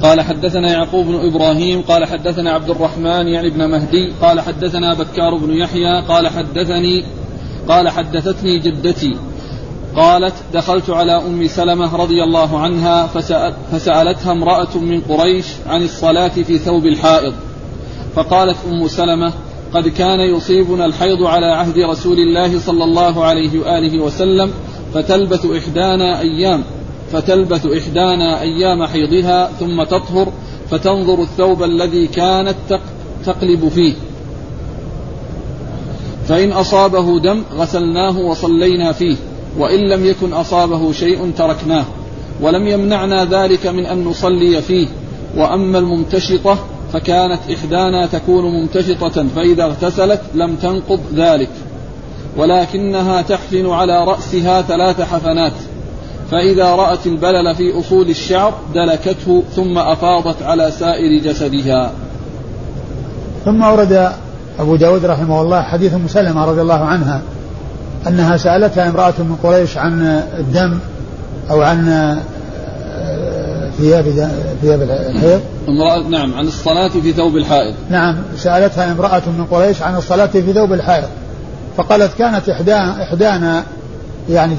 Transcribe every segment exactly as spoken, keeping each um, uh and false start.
قال حدثنا يعقوب بن إبراهيم قال حدثنا عبد الرحمن يعني ابن مهدي قال حدثنا بكار بن يحيى قال حدثني قال حدثتني جدتي قالت دخلت على أم سلمة رضي الله عنها فسأل فسألتها امرأة من قريش عن الصلاة في ثوب الحائض، فقالت أم سلمة قد كان يصيبنا الحيض على عهد رسول الله صلى الله عليه وآله وسلم فتلبث إحدانا أيام فتلبث إحدانا أيام حيضها ثم تطهر فتنظر الثوب الذي كانت تقلب فيه، فإن أصابه دم غسلناه وصلينا فيه، وإن لم يكن أصابه شيء تركناه، ولم يمنعنا ذلك من أن نصلي فيه. وأما الممتشطة فكانت إحدانا تكون ممتشطة فإذا اغتسلت لم تنقض ذلك، ولكنها تحفن على رأسها ثلاث حفنات، فإذا رأت البلل في أصول الشعر دلكته ثم أفاضت على سائر جسدها. ثم أورد أبو داود رحمه الله حديث أم سلمة رضي الله عنها أنها سألتها امرأة من قريش عن الدم أو عن ثياب ثياب الحيض. امرأة نعم عن الصلاة في ثوب الحائض. نعم سألتها امرأة من قريش عن الصلاة في ثوب الحائض، فقالت كانت إحدانا يعني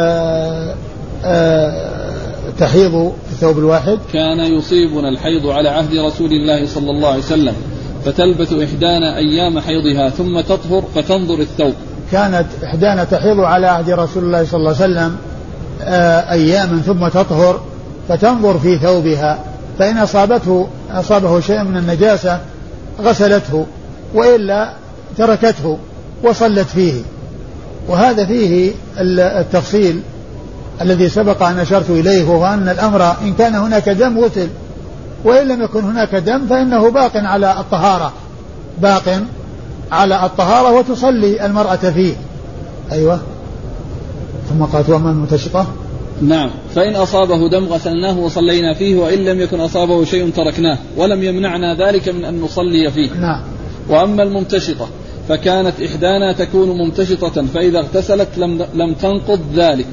تحيض في الثوب الواحد. كان يصيبنا الحيض على عهد رسول الله صلى الله عليه وسلم فتلبث إحدانا أيام حيضها ثم تطهر فتنظر الثوب. كانت إحدانا تحيض على عهد رسول الله صلى الله عليه وسلم أياما ثم تطهر فتنظر في ثوبها، فإن أصابته أصابه شيء من النجاسة غسلته وإلا تركته وصلت فيه. وهذا فيه التفصيل الذي سبق أن أشرت إليه، وهو أن الأمر إن كان هناك دم غسل، وإن لم يكن هناك دم فإنه باق على الطهارة باق على الطهارة وتصلي المرأة فيه. أيوة. ثم قالت وأما الممتشطة نعم فإن أصابه دم غسلناه وصلينا فيه، وإن لم يكن أصابه شيء تركناه، ولم يمنعنا ذلك من أن نصلي فيه. نعم. وأما الممتشطة فكانت إحدانا تكون ممتشطة فإذا اغتسلت لم, لم تنقض ذلك.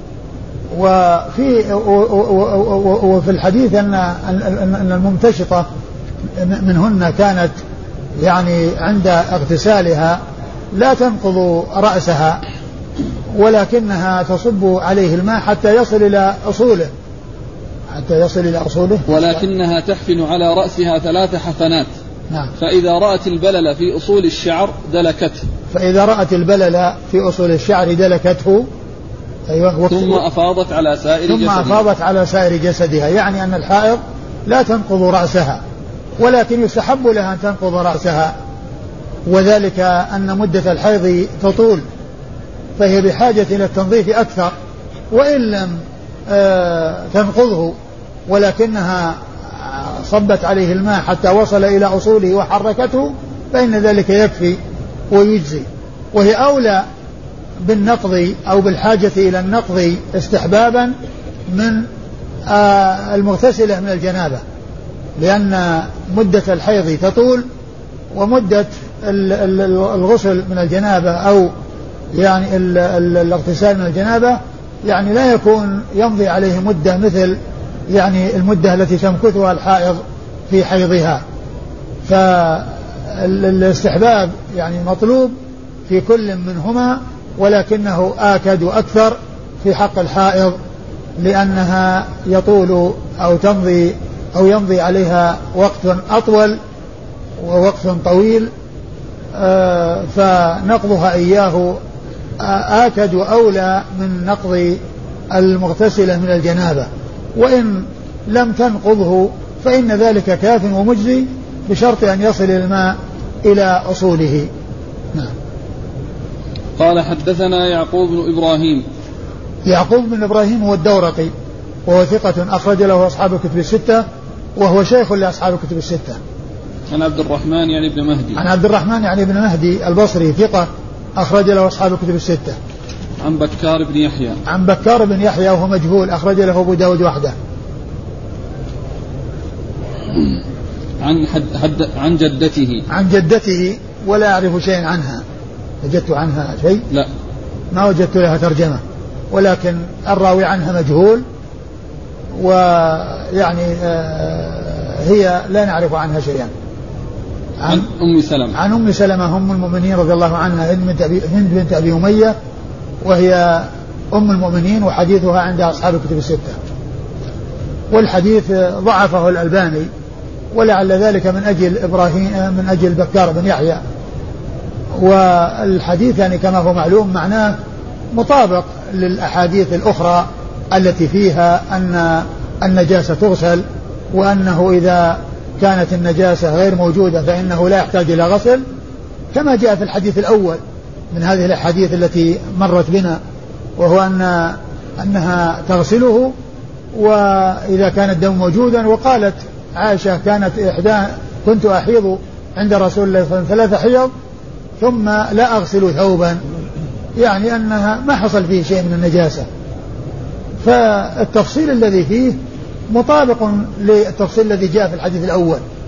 وفي وفي الحديث أن أن الممتشطة منهن كانت يعني عند اغتسالها لا تنقض رأسها، ولكنها تصب عليه الماء حتى يصل إلى أصوله حتى يصل إلى أصوله ولكنها تحفن على رأسها ثلاث حفنات. نعم. فإذا رأت البلل في أصول الشعر دلكته فإذا رأت البلل في أصول الشعر دلكته. أيوة. ثم أفاضت على سائر ثم جسدها. أفاضت على سائر جسدها، يعني أن الحائض لا تنقض رأسها، ولكن يستحب لها أن تنقض رأسها، وذلك أن مدة الحيض تطول فهي بحاجة إلى التنظيف أكثر، وإن لم آه تنقضه ولكنها صبت عليه الماء حتى وصل إلى أصوله وحركته فإن ذلك يكفي ويجزي، وهي أولى بالنقض أو بالحاجة إلى النقض استحبابا من آه المغتسلة من الجنابة، لأن مدة الحيض تطول، ومدة الغسل من الجنابة أو يعني الاغتسال من الجنابة يعني لا يكون يمضي عليه مدة مثل يعني المدة التي تمكثها الحائض في حيضها. فالاستحباب يعني مطلوب في كل منهما، ولكنه آكد وأكثر في حق الحائض لأنها يطول أو تمضي أو يمضي عليها وقت أطول ووقت طويل، آه فنقضها إياه آكد وأولى من نقض المغتسلة من الجنابة، وإن لم تنقضه فإن ذلك كاف ومجزي بشرط أن يصل الماء إلى أصوله. نعم. قال حدثنا يعقوب بن إبراهيم. يعقوب بن إبراهيم هو الدورقي وهو ثقة أخرج له أصحاب الكتب الستة، وهو شيخ لأصحاب الكتب الستة. عن عبد الرحمن يعني ابن مهدي. عن عبد الرحمن يعني ابن مهدي البصري ثقة أخرج له أصحاب الكتب الستة. عن بكار بن يحيى. عن بكار بن يحيى وهو مجهول أخرج له أبو داود وحده. عن حد حد عن جدته. عن جدته ولا أعرف شيء عنها. وجدت عنها شيء؟ لا، ما وجدت لها ترجمة، ولكن الراوي عنها مجهول، ويعني هي لا نعرف عنها شيئا. عن, عن أم سلمة عن أم سلمة أم المؤمنين رضي الله عنها هند بنت أبي أمية، وهي أم المؤمنين، وحديثها عند أصحاب الكتب الستة. والحديث ضعفه الألباني، ولعل ذلك من أجل إبراهيم من أجل بكار بن يحيى. والحديث يعني كما هو معلوم معناه مطابق للأحاديث الأخرى التي فيها أن النجاسة تغسل، وأنه إذا كانت النجاسة غير موجودة فإنه لا يحتاج إلى غسل، كما جاء في الحديث الأول من هذه الأحاديث التي مرت بنا، وهو أن أنها تغسله وإذا كان الدم موجودا. وقالت عائشة كانت إحدى كنت أحيض عند رسول الله صلى الله عليه وسلم ثلاث حيض ثم لا أغسل ثوبا، يعني أنها ما حصل فيه شيء من النجاسة. فالتفصيل الذي فيه مطابق للتفصيل الذي جاء في الحديث الأول،